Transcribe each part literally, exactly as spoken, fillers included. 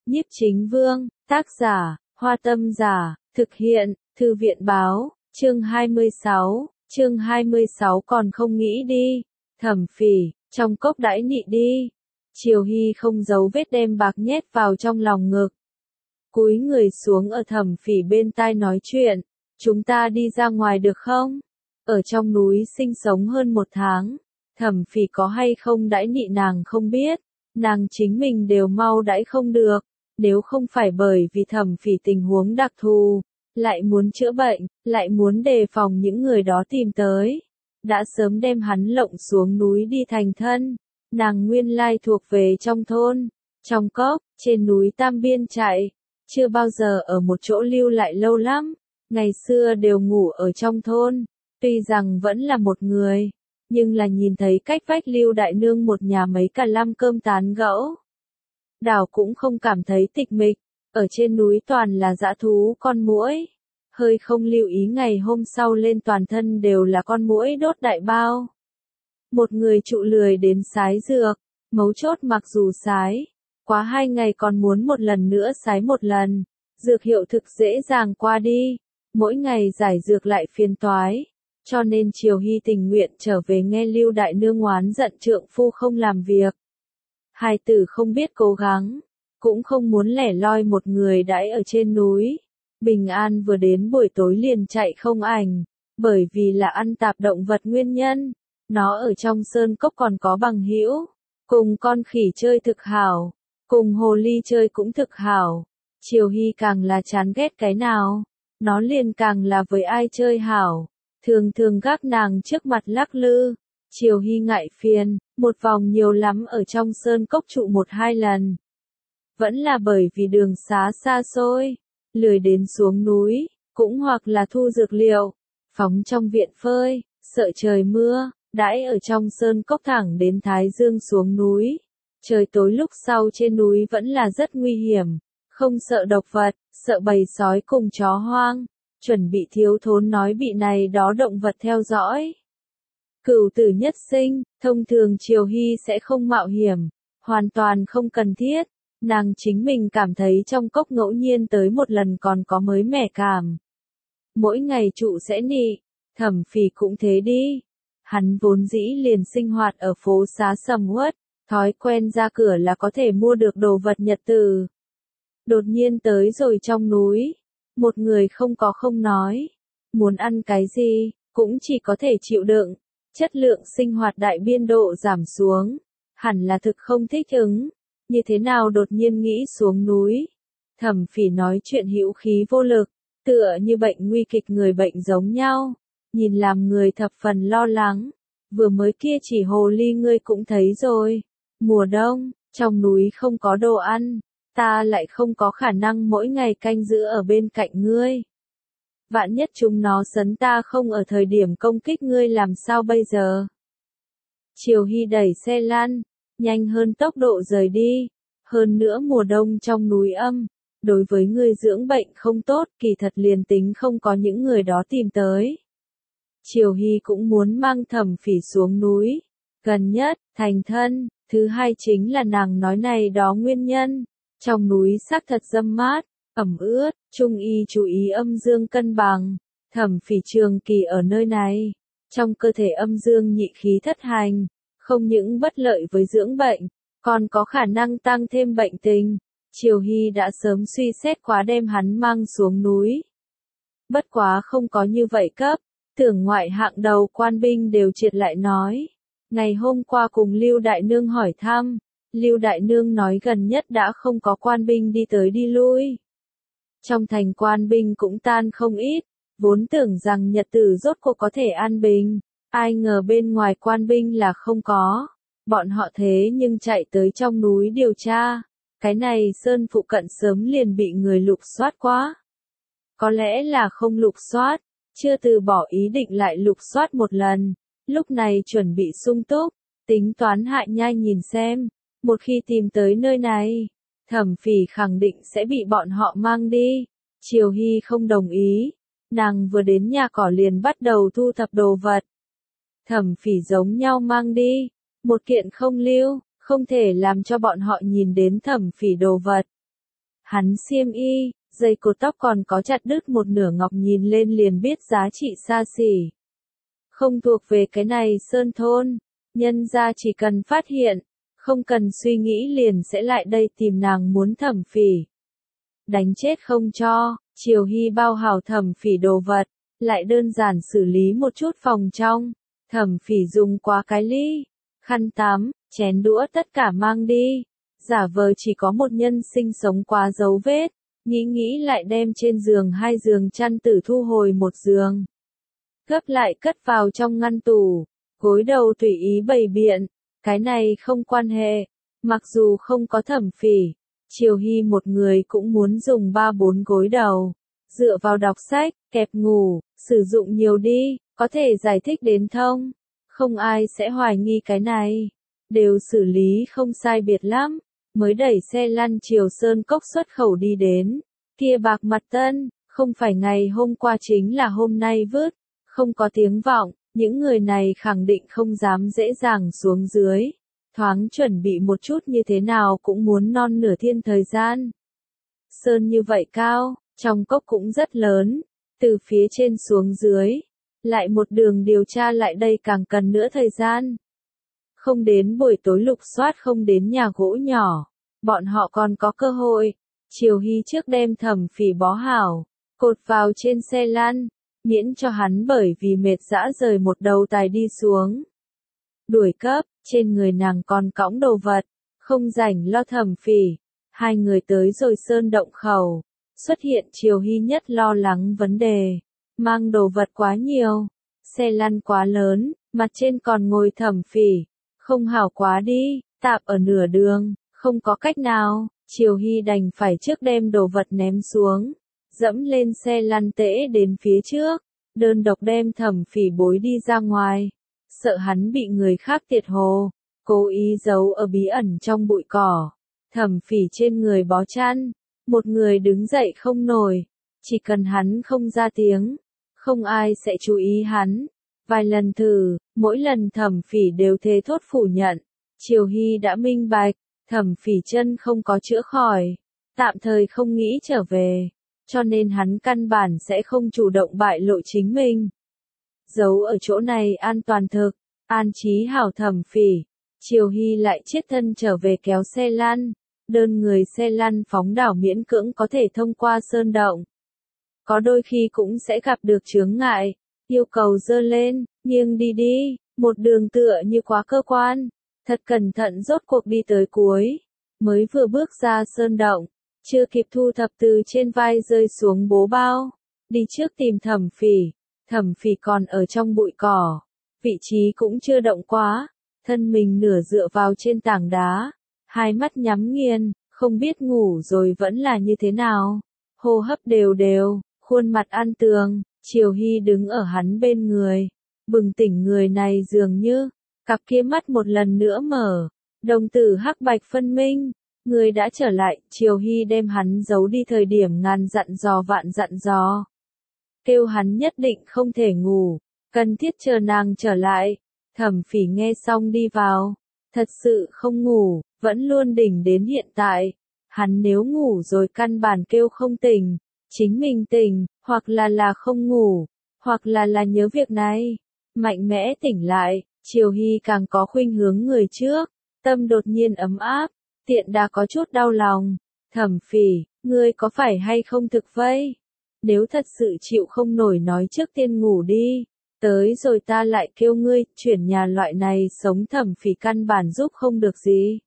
Nhiếp Chính Vương, tác giả, Hoa Tâm Giả, thực hiện, Thư viện báo, chương hai mươi sáu, chương hai mươi sáu còn không nghĩ đi. Thẩm Phỉ, trong cốc đãi nị đi. Triều Hy không giấu vết đem bạc nhét vào trong lòng ngực. Cúi người xuống ở Thẩm Phỉ bên tai nói chuyện, chúng ta đi ra ngoài được không? Ở trong núi sinh sống hơn một tháng, Thẩm Phỉ có hay không đãi nị nàng không biết, nàng chính mình đều mau đãi không được, nếu không phải bởi vì Thẩm Phỉ tình huống đặc thù, lại muốn chữa bệnh, lại muốn đề phòng những người đó tìm tới, đã sớm đem hắn lộng xuống núi đi thành thân. Nàng nguyên lai thuộc về trong thôn, trong cốc, trên núi Tam Biên chạy, chưa bao giờ ở một chỗ lưu lại lâu lắm, ngày xưa đều ngủ ở trong thôn, tuy rằng vẫn là một người, nhưng là nhìn thấy cách vách Lưu đại nương một nhà mấy cả lăm cơm tán gẫu. Đảo cũng không cảm thấy tịch mịch, ở trên núi toàn là dã thú con muỗi, hơi không lưu ý ngày hôm sau lên toàn thân đều là con muỗi đốt đại bao. Một người trụ lười đến sái dược, mấu chốt mặc dù sái, quá hai ngày còn muốn một lần nữa sái một lần, dược hiệu thực dễ dàng qua đi, mỗi ngày giải dược lại phiền toái, cho nên Triều Hy tình nguyện trở về nghe Lưu đại nương oán giận trượng phu không làm việc. Hai tử không biết cố gắng, cũng không muốn lẻ loi một người đãi ở trên núi. Bình An vừa đến buổi tối liền chạy không ảnh, bởi vì là ăn tạp động vật nguyên nhân. Nó ở trong sơn cốc còn có bằng hữu, cùng con khỉ chơi thực hảo, cùng hồ ly chơi cũng thực hảo. Triều Hy càng là chán ghét cái nào, nó liền càng là với ai chơi hảo, thường thường gác nàng trước mặt lắc lư. Triều Hy ngại phiền, một vòng nhiều lắm ở trong sơn cốc trụ một hai lần. Vẫn là bởi vì đường xá xa xôi, lười đến xuống núi, cũng hoặc là thu dược liệu, phóng trong viện phơi, sợ trời mưa. Đãi ở trong sơn cốc thẳng đến Thái Dương xuống núi. Trời tối lúc sau trên núi vẫn là rất nguy hiểm, không sợ độc vật, sợ bầy sói cùng chó hoang, chuẩn bị thiếu thốn nói bị này đó động vật theo dõi. Cửu tử nhất sinh, thông thường Triều Hy sẽ không mạo hiểm, hoàn toàn không cần thiết, nàng chính mình cảm thấy trong cốc ngẫu nhiên tới một lần còn có mới mẻ cảm. Mỗi ngày trụ sẽ nị, Thẩm Phỉ cũng thế đi. Hắn vốn dĩ liền sinh hoạt ở phố xá sầm uất, thói quen ra cửa là có thể mua được đồ vật nhật từ. Đột nhiên tới rồi trong núi, một người không có không nói, muốn ăn cái gì, cũng chỉ có thể chịu đựng, chất lượng sinh hoạt đại biên độ giảm xuống, hẳn là thực không thích ứng, như thế nào đột nhiên nghĩ xuống núi. Thẩm Phỉ nói chuyện hữu khí vô lực, tựa như bệnh nguy kịch người bệnh giống nhau. Nhìn làm người thập phần lo lắng, vừa mới kia chỉ hồ ly ngươi cũng thấy rồi, mùa đông, trong núi không có đồ ăn, ta lại không có khả năng mỗi ngày canh giữ ở bên cạnh ngươi. Vạn nhất chúng nó sấn ta không ở thời điểm công kích ngươi làm sao bây giờ? Triều Hy đẩy xe lăn, nhanh hơn tốc độ rời đi, hơn nữa mùa đông trong núi âm, đối với ngươi dưỡng bệnh không tốt, kỳ thật liền tính không có những người đó tìm tới. Triều Hy cũng muốn mang Thẩm Phỉ xuống núi, gần nhất, thành thân, thứ hai chính là nàng nói này đó nguyên nhân, trong núi xác thật râm mát, ẩm ướt, trung y chú ý âm dương cân bằng, Thẩm Phỉ trường kỳ ở nơi này, trong cơ thể âm dương nhị khí thất hành, không những bất lợi với dưỡng bệnh, còn có khả năng tăng thêm bệnh tình, Triều Hy đã sớm suy xét quá đem hắn mang xuống núi. Bất quá không có như vậy cấp. Tưởng ngoại hạng đầu quan binh đều triệt lại nói. Ngày hôm qua cùng Lưu đại nương hỏi thăm, Lưu đại nương nói gần nhất đã không có quan binh đi tới đi lui. Trong thành quan binh cũng tan không ít, vốn tưởng rằng nhật tử rốt cuộc có thể an bình, ai ngờ bên ngoài quan binh là không có. Bọn họ thế nhưng chạy tới trong núi điều tra, cái này sơn phụ cận sớm liền bị người lục soát quá. Có lẽ là không lục soát. Chưa từ bỏ ý định lại lục soát một lần, lúc này chuẩn bị sung túc, tính toán hại nhai nhìn xem, một khi tìm tới nơi này, Thẩm Phỉ khẳng định sẽ bị bọn họ mang đi. Triều Hy không đồng ý, nàng vừa đến nhà cỏ liền bắt đầu thu thập đồ vật. Thẩm Phỉ giống nhau mang đi, một kiện không lưu, không thể làm cho bọn họ nhìn đến Thẩm Phỉ đồ vật. Hắn xiêm y, dây cột tóc còn có chặt đứt một nửa ngọc nhìn lên liền biết giá trị xa xỉ. Không thuộc về cái này sơn thôn, nhân ra chỉ cần phát hiện, không cần suy nghĩ liền sẽ lại đây tìm nàng muốn Thẩm Phỉ. Đánh chết không cho, Triều Hy bao hảo Thẩm Phỉ đồ vật, lại đơn giản xử lý một chút phòng trong. Thẩm Phỉ dùng quá cái ly, khăn tắm, chén đũa tất cả mang đi, giả vờ chỉ có một nhân sinh sống quá dấu vết, nghĩ nghĩ lại đem trên giường hai giường chăn tử thu hồi một giường. Gấp lại cất vào trong ngăn tủ, gối đầu tùy ý bày biện, cái này không quan hệ, mặc dù không có Thẩm Phỉ, Triều Hy một người cũng muốn dùng ba bốn gối đầu, dựa vào đọc sách, kẹp ngủ, sử dụng nhiều đi, có thể giải thích đến thông, không ai sẽ hoài nghi cái này, đều xử lý không sai biệt lắm, mới đẩy xe lăn Triều Sơn Cốc xuất khẩu đi đến, kia bạc mặt tân, không phải ngày hôm qua chính là hôm nay vứt, không có tiếng vọng, những người này khẳng định không dám dễ dàng xuống dưới, thoáng chuẩn bị một chút như thế nào cũng muốn non nửa thiên thời gian. Sơn như vậy cao, trong cốc cũng rất lớn, từ phía trên xuống dưới, lại một đường điều tra lại đây càng cần nữa thời gian. Không đến buổi tối lục soát không đến nhà gỗ nhỏ, bọn họ còn có cơ hội. Triều Hy trước đem Thẩm Phỉ bó hảo, cột vào trên xe lăn, miễn cho hắn bởi vì mệt dã rời một đầu tài đi xuống. Đuổi cấp, trên người nàng còn cõng đồ vật, không rảnh lo Thẩm Phỉ. Hai người tới rồi sơn động khẩu, xuất hiện Triều Hy nhất lo lắng vấn đề, mang đồ vật quá nhiều, xe lăn quá lớn, mặt trên còn ngồi Thẩm Phỉ, không hảo quá đi, tạp ở nửa đường, không có cách nào, Triều Hy đành phải trước đem đồ vật ném xuống, dẫm lên xe lăn tễ đến phía trước, đơn độc đem Thẩm Phỉ bối đi ra ngoài, sợ hắn bị người khác tiệt hồ, cố ý giấu ở bí ẩn trong bụi cỏ. Thẩm Phỉ trên người bó chăn, một người đứng dậy không nổi, chỉ cần hắn không ra tiếng, không ai sẽ chú ý hắn. Vài lần thử, mỗi lần Thẩm Phỉ đều thề thốt phủ nhận, Triều Hy đã minh bạch, Thẩm Phỉ chân không có chữa khỏi, tạm thời không nghĩ trở về, cho nên hắn căn bản sẽ không chủ động bại lộ chính mình. Giấu ở chỗ này an toàn thực, an trí hảo Thẩm Phỉ, Triều Hy lại chiết thân trở về kéo xe lăn, đơn người xe lăn phóng đảo miễn cưỡng có thể thông qua sơn động. Có đôi khi cũng sẽ gặp được chướng ngại, yêu cầu dơ lên, nghiêng đi đi, một đường tựa như quá cơ quan, thật cẩn thận rốt cuộc đi tới cuối, mới vừa bước ra sơn động, chưa kịp thu thập từ trên vai rơi xuống bố bao, đi trước tìm Thẩm Phỉ, Thẩm Phỉ còn ở trong bụi cỏ, vị trí cũng chưa động quá, thân mình nửa dựa vào trên tảng đá, hai mắt nhắm nghiền, không biết ngủ rồi vẫn là như thế nào, hô hấp đều đều, khuôn mặt an tường, Triều Hy đứng ở hắn bên người, bừng tỉnh người này dường như, cặp kia mắt một lần nữa mở, đồng tử hắc bạch phân minh, người đã trở lại, Triều Hy đem hắn giấu đi thời điểm ngàn dặn dò vạn dặn dò. Kêu hắn nhất định không thể ngủ, cần thiết chờ nàng trở lại, Thẩm Phỉ nghe xong đi vào, thật sự không ngủ, vẫn luôn đỉnh đến hiện tại, hắn nếu ngủ rồi căn bản kêu không tỉnh, chính mình tỉnh, hoặc là là không ngủ, hoặc là là nhớ việc này, mạnh mẽ tỉnh lại, Triều Hy càng có khuynh hướng người trước, tâm đột nhiên ấm áp, tiện đã có chút đau lòng, Thẩm Phỉ, ngươi có phải hay không thực vây? Nếu thật sự chịu không nổi nói trước tiên ngủ đi, tới rồi ta lại kêu ngươi, chuyển nhà loại này sống Thẩm Phỉ căn bản giúp không được gì.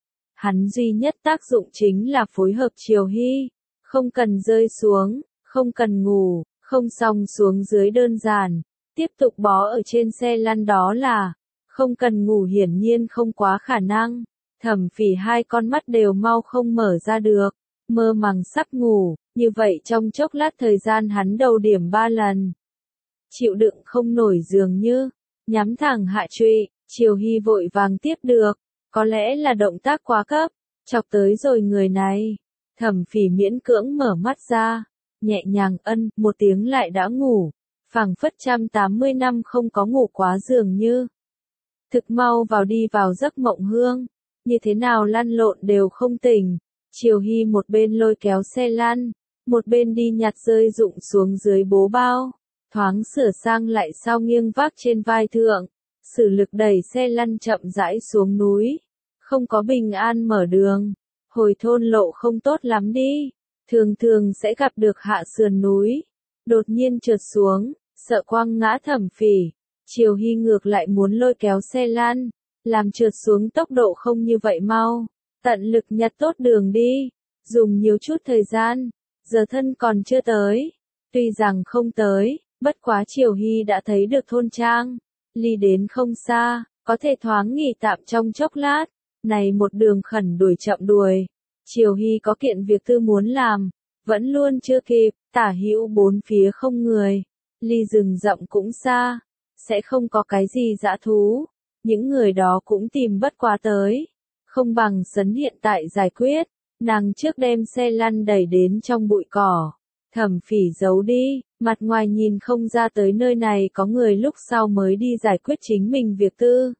Hắn duy nhất tác dụng chính là phối hợp Triều Hy, không cần rơi xuống, không cần ngủ, không xong xuống dưới đơn giản, tiếp tục bó ở trên xe lăn đó là, không cần ngủ hiển nhiên không quá khả năng, Thẩm Phỉ hai con mắt đều mau không mở ra được, mơ màng sắp ngủ, như vậy trong chốc lát thời gian hắn đầu điểm ba lần. Chịu đựng không nổi dường như, nhắm thẳng hạ trụy, Triều Hy vội vàng tiếp được, có lẽ là động tác quá cấp, chọc tới rồi người này. Thẩm Phỉ miễn cưỡng mở mắt ra, nhẹ nhàng ân, một tiếng lại đã ngủ, phảng phất trăm tám mươi năm không có ngủ quá dường như. Thực mau vào đi vào giấc mộng hương, như thế nào lăn lộn đều không tỉnh, Triều Hy một bên lôi kéo xe lăn, một bên đi nhặt rơi rụng xuống dưới bố bao, thoáng sửa sang lại sao nghiêng vác trên vai thượng, sử lực đẩy xe lăn chậm rãi xuống núi, không có bình an mở đường, hồi thôn lộ không tốt lắm đi, thường thường sẽ gặp được hạ sườn núi, đột nhiên trượt xuống, sợ quăng ngã Thẩm Phỉ, Triều Hy ngược lại muốn lôi kéo xe lăn, làm trượt xuống tốc độ không như vậy mau, tận lực nhặt tốt đường đi, dùng nhiều chút thời gian, giờ thân còn chưa tới, tuy rằng không tới, bất quá Triều Hy đã thấy được thôn trang, ly đến không xa, có thể thoáng nghỉ tạm trong chốc lát, này một đường khẩn đuổi chậm đuổi, Triều Hy có kiện việc tư muốn làm, vẫn luôn chưa kịp, tả hữu bốn phía không người, ly rừng rậm cũng xa, sẽ không có cái gì dã thú, những người đó cũng tìm bất quá tới, không bằng sấn hiện tại giải quyết, nàng trước đem xe lăn đẩy đến trong bụi cỏ, Thẩm Phỉ giấu đi, mặt ngoài nhìn không ra tới nơi này có người lúc sau mới đi giải quyết chính mình việc tư.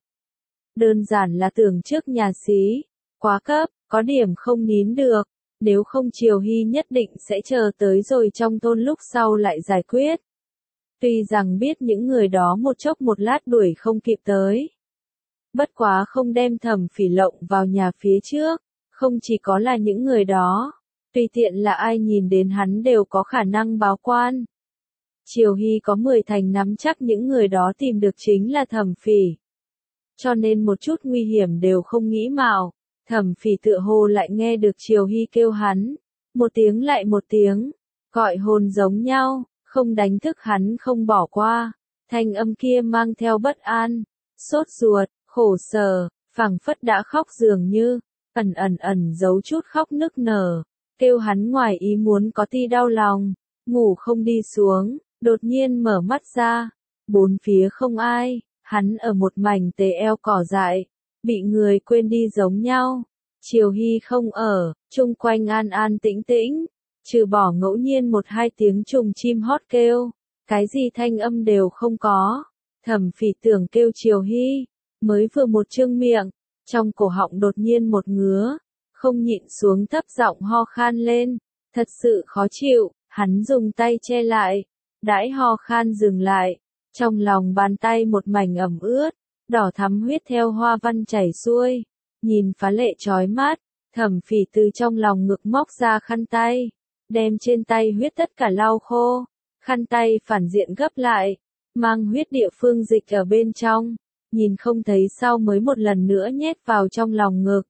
Đơn giản là tưởng trước nhà xí, quá cấp, có điểm không nín được, nếu không Triều Hy nhất định sẽ chờ tới rồi trong thôn lúc sau lại giải quyết. Tuy rằng biết những người đó một chốc một lát đuổi không kịp tới. Bất quá không đem Thẩm Phỉ lộng vào nhà phía trước, không chỉ có là những người đó, tùy tiện là ai nhìn đến hắn đều có khả năng báo quan. Triều Hy có mười thành nắm chắc những người đó tìm được chính là Thẩm Phỉ. Cho nên một chút nguy hiểm đều không nghĩ mạo, Thẩm Phỉ tựa hồ lại nghe được Triều Hy kêu hắn, một tiếng lại một tiếng, gọi hồn giống nhau, không đánh thức hắn không bỏ qua, thanh âm kia mang theo bất an, sốt ruột, khổ sở, phảng phất đã khóc dường như, ẩn ẩn ẩn giấu chút khóc nức nở, kêu hắn ngoài ý muốn có ti đau lòng, ngủ không đi xuống, đột nhiên mở mắt ra, bốn phía không ai, hắn ở một mảnh tề eo cỏ dại, bị người quên đi giống nhau, Triều Hy không ở, chung quanh an an tĩnh tĩnh, trừ bỏ ngẫu nhiên một hai tiếng trùng chim hót kêu, cái gì thanh âm đều không có, Thẩm Phỉ tưởng kêu Triều Hy, mới vừa một trương miệng, trong cổ họng đột nhiên một ngứa, không nhịn xuống thấp giọng ho khan lên, thật sự khó chịu, hắn dùng tay che lại, đãi ho khan dừng lại, trong lòng bàn tay một mảnh ẩm ướt, đỏ thắm huyết theo hoa văn chảy xuôi, nhìn phá lệ chói mắt, Thẩm Phỉ từ trong lòng ngực móc ra khăn tay, đem trên tay huyết tất cả lau khô, khăn tay phản diện gấp lại, mang huyết địa phương dịch ở bên trong, nhìn không thấy sau mới một lần nữa nhét vào trong lòng ngực.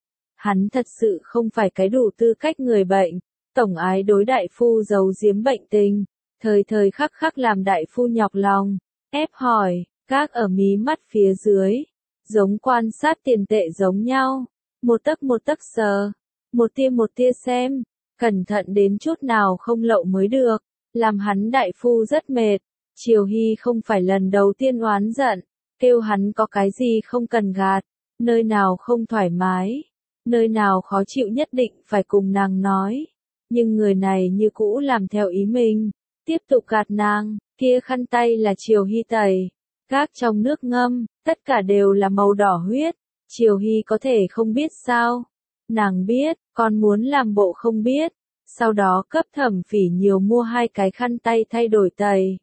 Hắn thật sự không phải cái đủ tư cách người bệnh, tổng ái đối đại phu giấu giếm bệnh tình, thời thời khắc khắc làm đại phu nhọc lòng, ép hỏi, các ở mí mắt phía dưới, giống quan sát tiền tệ giống nhau, một tấc một tấc sờ, một tia một tia xem, cẩn thận đến chút nào không lậu mới được, làm hắn đại phu rất mệt. Triều Hy không phải lần đầu tiên oán giận, kêu hắn có cái gì không cần gạt, nơi nào không thoải mái, nơi nào khó chịu nhất định phải cùng nàng nói. Nhưng người này như cũ làm theo ý mình, tiếp tục gạt nàng, kia khăn tay là Triều Hy tẩy, gác trong nước ngâm, tất cả đều là màu đỏ huyết, Triều Hy có thể không biết sao? Nàng biết, còn muốn làm bộ không biết, sau đó cấp Thẩm Phỉ nhiều mua hai cái khăn tay thay đổi tẩy.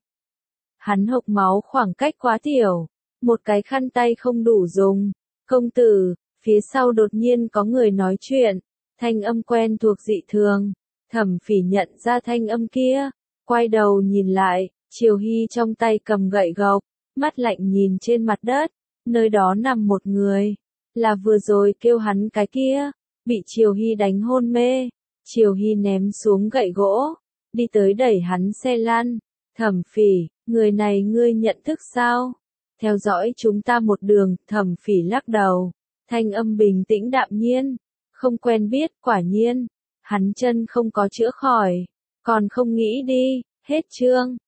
Hắn hộc máu khoảng cách quá tiểu, một cái khăn tay không đủ dùng. Công tử, phía sau đột nhiên có người nói chuyện, thanh âm quen thuộc dị thường. Thẩm Phỉ nhận ra thanh âm kia, quay đầu nhìn lại, Triều Hy trong tay cầm gậy gộc, mắt lạnh nhìn trên mặt đất, nơi đó nằm một người, là vừa rồi kêu hắn cái kia, bị Triều Hy đánh hôn mê. Triều Hy ném xuống gậy gỗ, đi tới đẩy hắn xe lăn. Thẩm Phỉ, người này ngươi nhận thức sao? Theo dõi chúng ta một đường, Thẩm Phỉ lắc đầu, thanh âm bình tĩnh đạm nhiên, không quen biết, quả nhiên, hắn chân không có chữa khỏi, còn không nghĩ đi, hết chương.